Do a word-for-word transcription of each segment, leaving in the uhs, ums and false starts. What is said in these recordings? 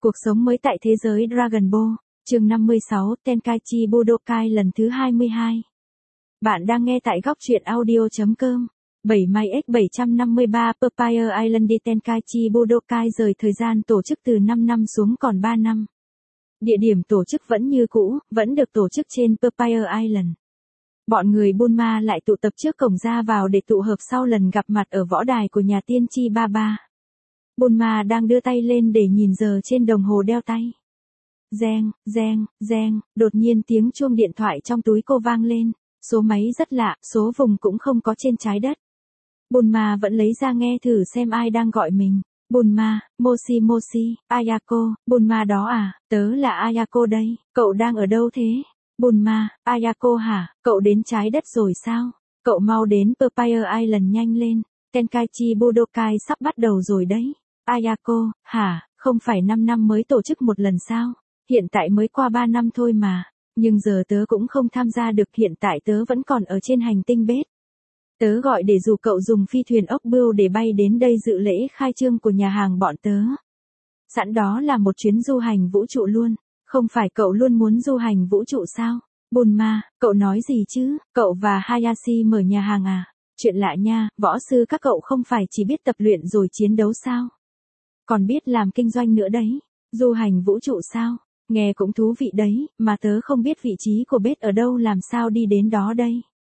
Cuộc sống mới tại thế giới Dragon Ball, chương năm mươi sáu, Tenkaichi Budokai lần thứ hai mươi hai. Bạn đang nghe tại góc truyện audio chấm com. bảy May X bảy năm ba Papaya Island đi Tenkaichi Budokai rời thời gian tổ chức từ năm năm xuống còn ba năm. Địa điểm tổ chức vẫn như cũ, vẫn được tổ chức trên Papaya Island. Bọn người Bulma lại tụ tập trước cổng ra vào để tụ hợp sau lần gặp mặt ở võ đài của nhà tiên tri ba ba. Bulma đang đưa tay lên để nhìn giờ trên đồng hồ đeo tay. Reng, reng, reng, đột nhiên tiếng chuông điện thoại trong túi cô vang lên, số máy rất lạ, số vùng cũng không có trên trái đất. Bulma vẫn lấy ra nghe thử xem ai đang gọi mình. Bulma, Moshi Moshi, Ayako, Bulma đó à, tớ là Ayako đây, cậu đang ở đâu thế? Bulma, Ayako hả, cậu đến trái đất rồi sao? Cậu mau đến Papaya Island nhanh lên, Tenkaichi Budokai sắp bắt đầu rồi đấy. Ayako, hả, không phải năm năm mới tổ chức một lần sao? Hiện tại mới qua ba năm thôi mà, nhưng giờ tớ cũng không tham gia được, hiện tại tớ vẫn còn ở trên hành tinh bếp. Tớ gọi để dù cậu dùng phi thuyền ốc bươu để bay đến đây dự lễ khai trương của nhà hàng bọn tớ. Sẵn đó là một chuyến du hành vũ trụ luôn, không phải cậu luôn muốn du hành vũ trụ sao? Bulma, cậu nói gì chứ, cậu và Hayashi mở nhà hàng à? Chuyện lạ nha, võ sư các cậu không phải chỉ biết tập luyện rồi chiến đấu sao? Còn biết làm kinh doanh nữa đấy, du hành vũ trụ sao? Nghe cũng thú vị đấy, mà tớ không biết vị trí của bếp ở đâu, làm sao đi đến đó đây?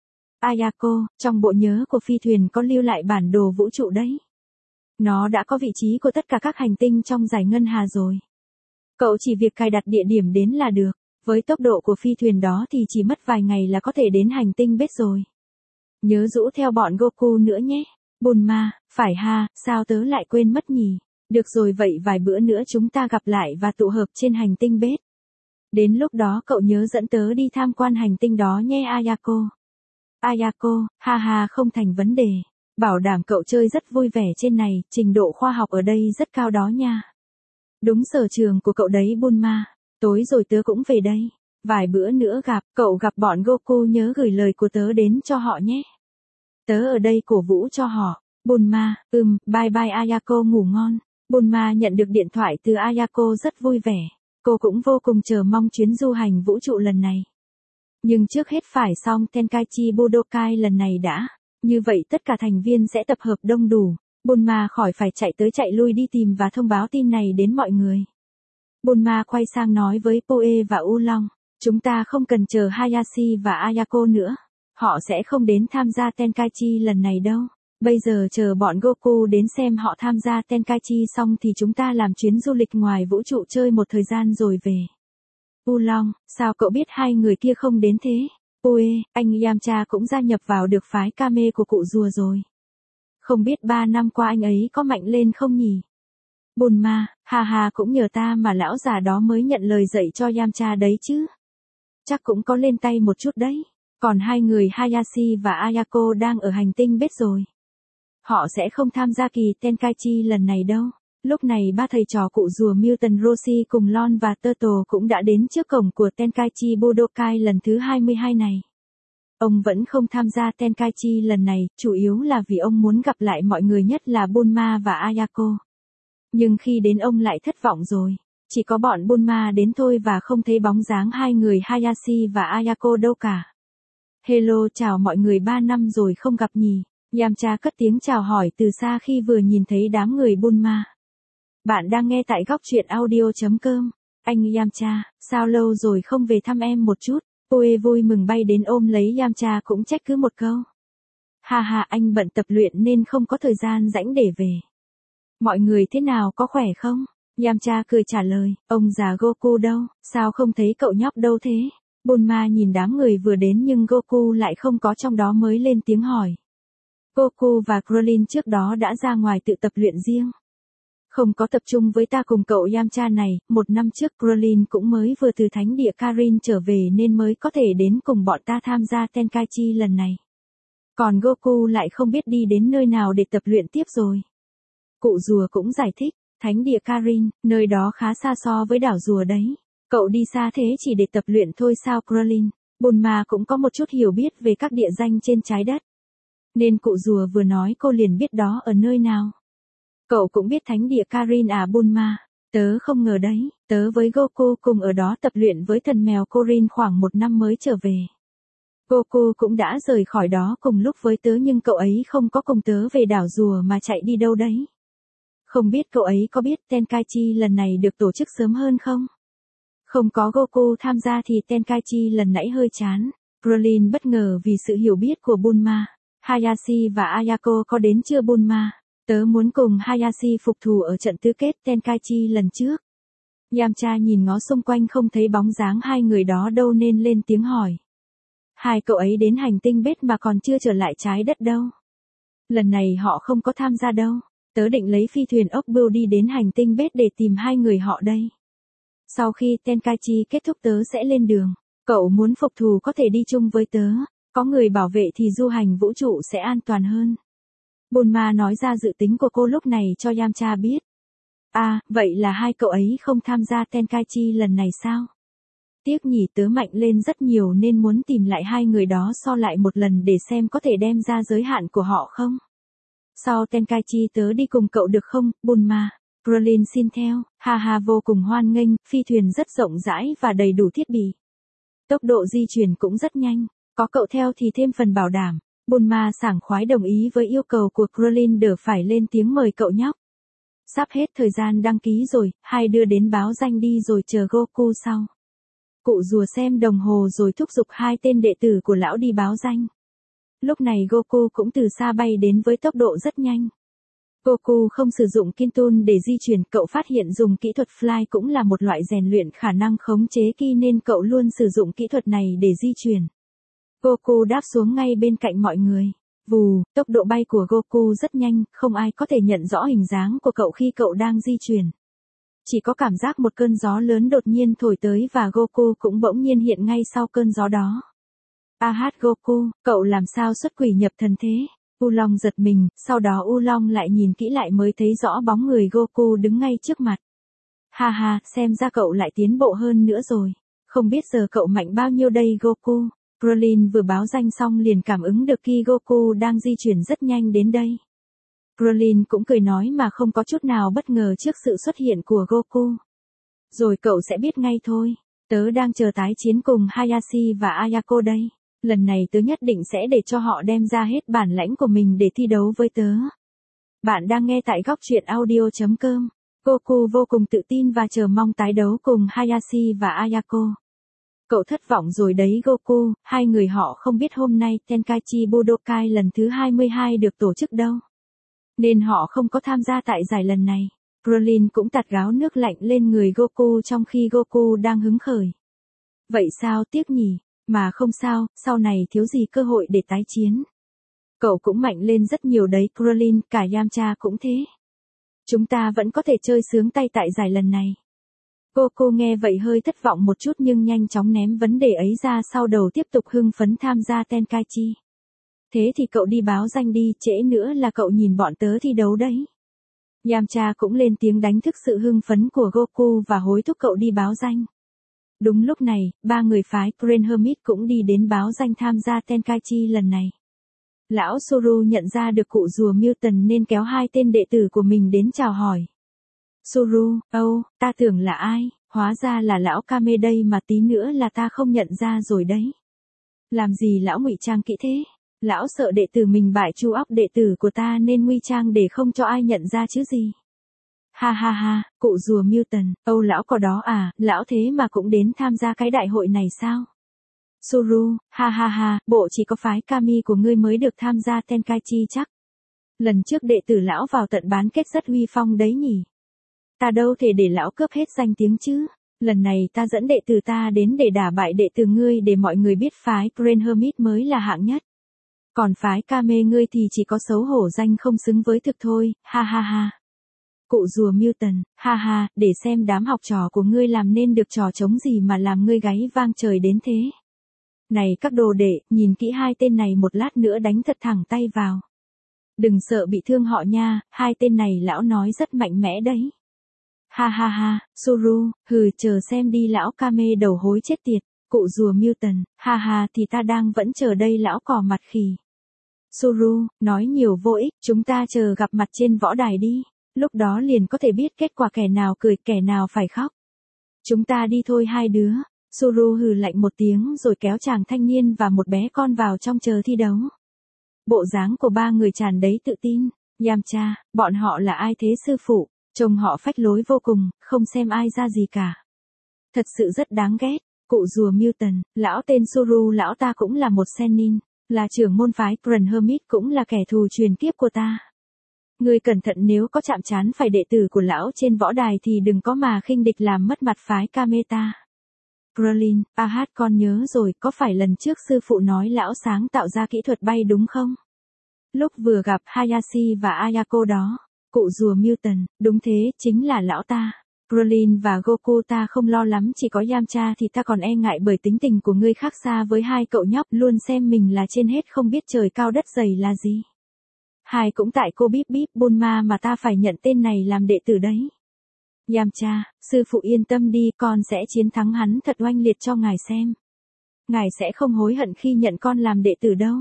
Ayako, trong bộ nhớ của phi thuyền có lưu lại bản đồ vũ trụ đấy. Nó đã có vị trí của tất cả các hành tinh trong dải ngân hà rồi. Cậu chỉ việc cài đặt địa điểm đến là được, với tốc độ của phi thuyền đó thì chỉ mất vài ngày là có thể đến hành tinh bếp rồi. Nhớ rũ theo bọn Goku nữa nhé. Bulma, phải ha, sao tớ lại quên mất nhỉ? Được rồi, vậy vài bữa nữa chúng ta gặp lại và tụ hợp trên hành tinh bếp. Đến lúc đó cậu nhớ dẫn tớ đi tham quan hành tinh đó nhé Ayako. Ayako, ha ha, không thành vấn đề. Bảo đảm cậu chơi rất vui vẻ trên này, trình độ khoa học ở đây rất cao đó nha. Đúng sở trường của cậu đấy Bulma. Tối rồi tớ cũng về đây. Vài bữa nữa gặp, cậu gặp bọn Goku nhớ gửi lời của tớ đến cho họ nhé. Tớ ở đây cổ vũ cho họ. Bulma, ừm, bye bye Ayako, ngủ ngon. Bulma nhận được điện thoại từ Ayako rất vui vẻ. Cô cũng vô cùng chờ mong chuyến du hành vũ trụ lần này. Nhưng trước hết phải xong Tenkaichi Budokai lần này đã. Như vậy tất cả thành viên sẽ tập hợp đông đủ. Bulma khỏi phải chạy tới chạy lui đi tìm và thông báo tin này đến mọi người. Bulma quay sang nói với Poe và Oolong. Chúng ta không cần chờ Hayashi và Ayako nữa. Họ sẽ không đến tham gia Tenkaichi lần này đâu. Bây giờ chờ bọn Goku đến xem họ tham gia Tenkaichi xong thì chúng ta làm chuyến du lịch ngoài vũ trụ chơi một thời gian rồi về. Oolong, sao cậu biết hai người kia không đến thế? Poe, anh Yamcha cũng gia nhập vào được phái Kame của cụ rùa rồi. Không biết ba năm qua anh ấy có mạnh lên không nhỉ? Bulma, ha ha, cũng nhờ ta mà lão già đó mới nhận lời dạy cho Yamcha đấy chứ. Chắc cũng có lên tay một chút đấy. Còn hai người Hayashi và Ayako đang ở hành tinh bếp rồi. Họ sẽ không tham gia kỳ Tenkaichi lần này đâu. Lúc này ba thầy trò cụ rùa Mutant Roshi cùng Lon và Turtle cũng đã đến trước cổng của Tenkaichi Budokai lần thứ hai mươi hai này. Ông vẫn không tham gia Tenkaichi lần này, chủ yếu là vì ông muốn gặp lại mọi người, nhất là Bulma và Ayako. Nhưng khi đến ông lại thất vọng rồi. Chỉ có bọn Bulma đến thôi và không thấy bóng dáng hai người Hayashi và Ayako đâu cả. Hello, chào mọi người, ba năm rồi không gặp nhỉ? Yamcha cất tiếng chào hỏi từ xa khi vừa nhìn thấy đám người Bulma. Bạn đang nghe tại góc truyện audio chấm com. Anh Yamcha, sao lâu rồi không về thăm em một chút? Poe vui mừng bay đến ôm lấy Yamcha cũng trách cứ một câu. Ha ha, anh bận tập luyện nên không có thời gian rảnh để về. Mọi người thế nào, có khỏe không? Yamcha cười trả lời, ông già Goku đâu, sao không thấy cậu nhóc đâu thế? Bulma nhìn đám người vừa đến nhưng Goku lại không có trong đó mới lên tiếng hỏi. Goku và Krillin trước đó đã ra ngoài tự tập luyện riêng. Không có tập trung với ta cùng cậu Yamcha này, một năm trước Krillin cũng mới vừa từ thánh địa Karin trở về nên mới có thể đến cùng bọn ta tham gia Tenkaichi lần này. Còn Goku lại không biết đi đến nơi nào để tập luyện tiếp rồi. Cụ rùa cũng giải thích, thánh địa Karin, nơi đó khá xa so với đảo rùa đấy. Cậu đi xa thế chỉ để tập luyện thôi sao Krillin? Bulma cũng có một chút hiểu biết về các địa danh trên trái đất. Nên cụ rùa vừa nói cô liền biết đó ở nơi nào. Cậu cũng biết thánh địa Karin à Bulma? Tớ không ngờ đấy, tớ với Goku cùng ở đó tập luyện với thần mèo Corin khoảng một năm mới trở về. Goku cũng đã rời khỏi đó cùng lúc với tớ nhưng cậu ấy không có cùng tớ về đảo rùa mà chạy đi đâu đấy. Không biết cậu ấy có biết Tenkaichi lần này được tổ chức sớm hơn không? Không có Goku tham gia thì Tenkaichi lần nãy hơi chán. Krillin bất ngờ vì sự hiểu biết của Bulma. Hayashi và Ayako có đến chưa Bulma? Tớ muốn cùng Hayashi phục thù ở trận tứ kết Tenkaichi lần trước. Yamcha nhìn ngó xung quanh không thấy bóng dáng hai người đó đâu nên lên tiếng hỏi. Hai cậu ấy đến hành tinh bết mà còn chưa trở lại trái đất đâu. Lần này họ không có tham gia đâu. Tớ định lấy phi thuyền ốc bươu đi đến hành tinh bết để tìm hai người họ đây. Sau khi Tenkaichi kết thúc tớ sẽ lên đường. Cậu muốn phục thù có thể đi chung với tớ. Có người bảo vệ thì du hành vũ trụ sẽ an toàn hơn. Bulma nói ra dự tính của cô lúc này cho Yamcha biết. À, vậy là hai cậu ấy không tham gia Tenkaichi lần này sao? Tiếc nhỉ, tớ mạnh lên rất nhiều nên muốn tìm lại hai người đó so lại một lần để xem có thể đem ra giới hạn của họ không? Sau Tenkaichi tớ đi cùng cậu được không, Bulma? Krillin xin theo, ha ha vô cùng hoan nghênh, phi thuyền rất rộng rãi và đầy đủ thiết bị. Tốc độ di chuyển cũng rất nhanh, có cậu theo thì thêm phần bảo đảm. Bulma sảng khoái đồng ý với yêu cầu của Krillin đỡ phải lên tiếng mời cậu nhóc. Sắp hết thời gian đăng ký rồi, hai đứa đến báo danh đi rồi chờ Goku sau. Cụ rùa xem đồng hồ rồi thúc giục hai tên đệ tử của lão đi báo danh. Lúc này Goku cũng từ xa bay đến với tốc độ rất nhanh. Goku không sử dụng Kintun để di chuyển, cậu phát hiện dùng kỹ thuật Fly cũng là một loại rèn luyện khả năng khống chế ki nên cậu luôn sử dụng kỹ thuật này để di chuyển. Goku đáp xuống ngay bên cạnh mọi người. Vù, tốc độ bay của Goku rất nhanh, không ai có thể nhận rõ hình dáng của cậu khi cậu đang di chuyển. Chỉ có cảm giác một cơn gió lớn đột nhiên thổi tới và Goku cũng bỗng nhiên hiện ngay sau cơn gió đó. A hát Goku, cậu làm sao xuất quỷ nhập thần thế? U Long giật mình, sau đó U Long lại nhìn kỹ lại mới thấy rõ bóng người Goku đứng ngay trước mặt. Ha ha, xem ra cậu lại tiến bộ hơn nữa rồi. Không biết giờ cậu mạnh bao nhiêu đây Goku? Krillin vừa báo danh xong liền cảm ứng được khi Goku đang di chuyển rất nhanh đến đây. Krillin cũng cười nói mà không có chút nào bất ngờ trước sự xuất hiện của Goku. Rồi cậu sẽ biết ngay thôi. Tớ đang chờ tái chiến cùng Hayashi và Ayako đây. Lần này tớ nhất định sẽ để cho họ đem ra hết bản lãnh của mình để thi đấu với tớ. Bạn đang nghe tại góc truyện audio chấm com. Goku vô cùng tự tin và chờ mong tái đấu cùng Hayashi và Ayako. Cậu thất vọng rồi đấy Goku, hai người họ không biết hôm nay Tenkaichi Budokai lần thứ hai mươi hai được tổ chức đâu. Nên họ không có tham gia tại giải lần này. Krillin cũng tạt gáo nước lạnh lên người Goku trong khi Goku đang hứng khởi. Vậy sao tiếc nhỉ, mà không sao, sau này thiếu gì cơ hội để tái chiến. Cậu cũng mạnh lên rất nhiều đấy Krillin, cả Yamcha cũng thế. Chúng ta vẫn có thể chơi sướng tay tại giải lần này. Goku nghe vậy hơi thất vọng một chút nhưng nhanh chóng ném vấn đề ấy ra sau đầu tiếp tục hưng phấn tham gia Tenkaichi. Thế thì cậu đi báo danh đi, trễ nữa là cậu nhìn bọn tớ thi đấu đấy. Yamcha cũng lên tiếng đánh thức sự hưng phấn của Goku và hối thúc cậu đi báo danh. Đúng lúc này, ba người phái Grand Hermit cũng đi đến báo danh tham gia Tenkaichi lần này. Lão Suru nhận ra được cụ rùa Milton nên kéo hai tên đệ tử của mình đến chào hỏi. Suru, âu, oh, ta tưởng là ai, hóa ra là lão Kame đây mà tí nữa là ta không nhận ra rồi đấy. Làm gì lão ngụy trang kỹ thế? Lão sợ đệ tử mình bại chu óc đệ tử của ta nên nguy trang để không cho ai nhận ra chứ gì. Ha ha ha, cụ rùa Milton, âu lão có đó à, lão thế mà cũng đến tham gia cái đại hội này sao? Suru, ha ha ha, bộ chỉ có phái Kami của ngươi mới được tham gia Tenkaichi chắc. Lần trước đệ tử lão vào tận bán kết rất uy phong đấy nhỉ. Ta đâu thể để lão cướp hết danh tiếng chứ. Lần này ta dẫn đệ tử ta đến để đả bại đệ tử ngươi để mọi người biết phái Grand Hermit mới là hạng nhất. Còn phái Kame ngươi thì chỉ có xấu hổ danh không xứng với thực thôi, ha ha ha. Cụ rùa Milton, ha ha, để xem đám học trò của ngươi làm nên được trò trống gì mà làm ngươi gáy vang trời đến thế. Này các đồ đệ, nhìn kỹ hai tên này một lát nữa đánh thật thẳng tay vào. Đừng sợ bị thương họ nha, hai tên này lão nói rất mạnh mẽ đấy. Ha ha ha, Suru, hừ chờ xem đi lão Kame đầu hối chết tiệt, cụ rùa Milton, ha ha thì ta đang vẫn chờ đây lão cỏ mặt khỉ. Suru, nói nhiều vô ích, chúng ta chờ gặp mặt trên võ đài đi. Lúc đó liền có thể biết kết quả kẻ nào cười kẻ nào phải khóc. Chúng ta đi thôi hai đứa. Suru hừ lạnh một tiếng rồi kéo chàng thanh niên và một bé con vào trong chờ thi đấu. Bộ dáng của ba người tràn đầy tự tin. Yamcha, bọn họ là ai thế sư phụ? Trông họ phách lối vô cùng, không xem ai ra gì cả. Thật sự rất đáng ghét. Cụ rùa Milton, lão tên Suru lão ta cũng là một Sennin, là trưởng môn phái Grand Hermit cũng là kẻ thù truyền kiếp của ta. Ngươi cẩn thận nếu có chạm trán phải đệ tử của lão trên võ đài thì đừng có mà khinh địch làm mất mặt phái Kameta. Krillin, a hát con nhớ rồi, có phải lần trước sư phụ nói lão sáng tạo ra kỹ thuật bay đúng không? Lúc vừa gặp Hayashi và Ayako đó, cụ rùa Milton, đúng thế, chính là lão ta. Krillin và Goku ta không lo lắm, chỉ có Yamcha thì ta còn e ngại bởi tính tình của ngươi khác xa với hai cậu nhóc luôn xem mình là trên hết không biết trời cao đất dày là gì. Hai cũng tại cô Bíp Bíp Bulma mà ta phải nhận tên này làm đệ tử đấy. Yamcha, sư phụ yên tâm đi, con sẽ chiến thắng hắn thật oanh liệt cho ngài xem. Ngài sẽ không hối hận khi nhận con làm đệ tử đâu.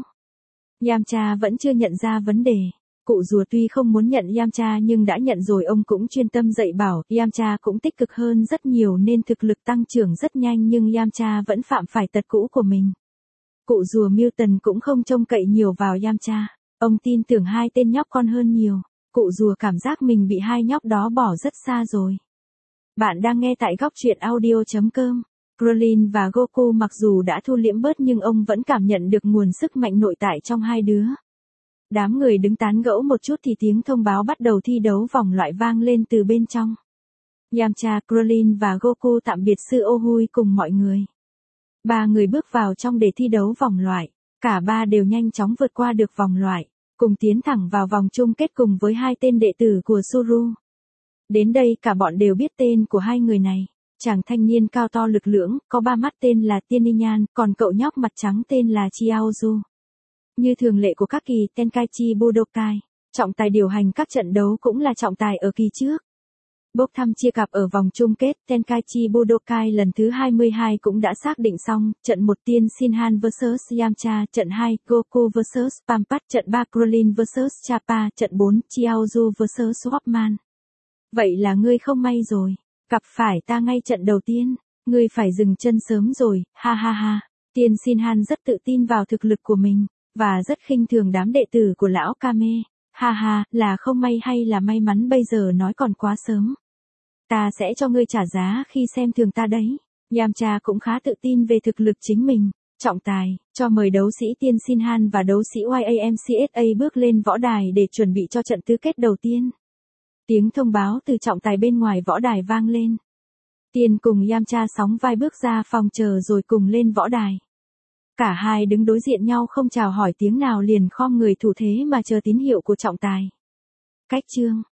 Yamcha vẫn chưa nhận ra vấn đề. Cụ rùa tuy không muốn nhận Yamcha nhưng đã nhận rồi, ông cũng chuyên tâm dạy bảo. Yamcha cũng tích cực hơn rất nhiều nên thực lực tăng trưởng rất nhanh, nhưng Yamcha vẫn phạm phải tật cũ của mình. Cụ rùa Milton cũng không trông cậy nhiều vào Yamcha. Ông tin tưởng hai tên nhóc con hơn nhiều. Cụ rùa cảm giác mình bị hai nhóc đó bỏ rất xa rồi. Bạn đang nghe tại góc truyện audio chấm com. Krillin và Goku mặc dù đã thu liễm bớt nhưng ông vẫn cảm nhận được nguồn sức mạnh nội tại trong hai đứa. Đám người đứng tán gẫu một chút thì tiếng thông báo bắt đầu thi đấu vòng loại vang lên từ bên trong. Yamcha, Krillin và Goku tạm biệt sư Ohui cùng mọi người. Ba người bước vào trong để thi đấu vòng loại. Cả ba đều nhanh chóng vượt qua được vòng loại, cùng tiến thẳng vào vòng chung kết cùng với hai tên đệ tử của Suru. Đến đây cả bọn đều biết tên của hai người này. Chàng thanh niên cao to lực lưỡng, có ba mắt tên là Tieninyan, còn cậu nhóc mặt trắng tên là Chiaozu. Như thường lệ của các kỳ Tenkaichi Budokai, trọng tài điều hành các trận đấu cũng là trọng tài ở kỳ trước. Bốc thăm chia cặp ở vòng chung kết Tenkaichi Budokai lần thứ hai mươi hai cũng đã xác định xong, trận một Tiên Shinhan versus Yamcha, trận hai Goku versus Pampat, trận ba Krillin versus Chappa, trận bốn Chiaozu versus Swapman. Vậy là ngươi không may rồi, gặp phải ta ngay trận đầu tiên, ngươi phải dừng chân sớm rồi, ha ha ha. Tiên Shinhan rất tự tin vào thực lực của mình, và rất khinh thường đám đệ tử của lão Kame. Ha ha, là không may hay là may mắn bây giờ nói còn quá sớm. Ta sẽ cho ngươi trả giá khi xem thường ta đấy. Yamcha cũng khá tự tin về thực lực chính mình. Trọng tài, cho mời đấu sĩ Tiên Shinhan và đấu sĩ Y A M C S A bước lên võ đài để chuẩn bị cho trận tứ kết đầu tiên. Tiếng thông báo từ trọng tài bên ngoài võ đài vang lên. Tiên cùng Yamcha sóng vai bước ra phòng chờ rồi cùng lên võ đài. Cả hai đứng đối diện nhau không chào hỏi tiếng nào liền khom người thủ thế mà chờ tín hiệu của trọng tài. Cách chương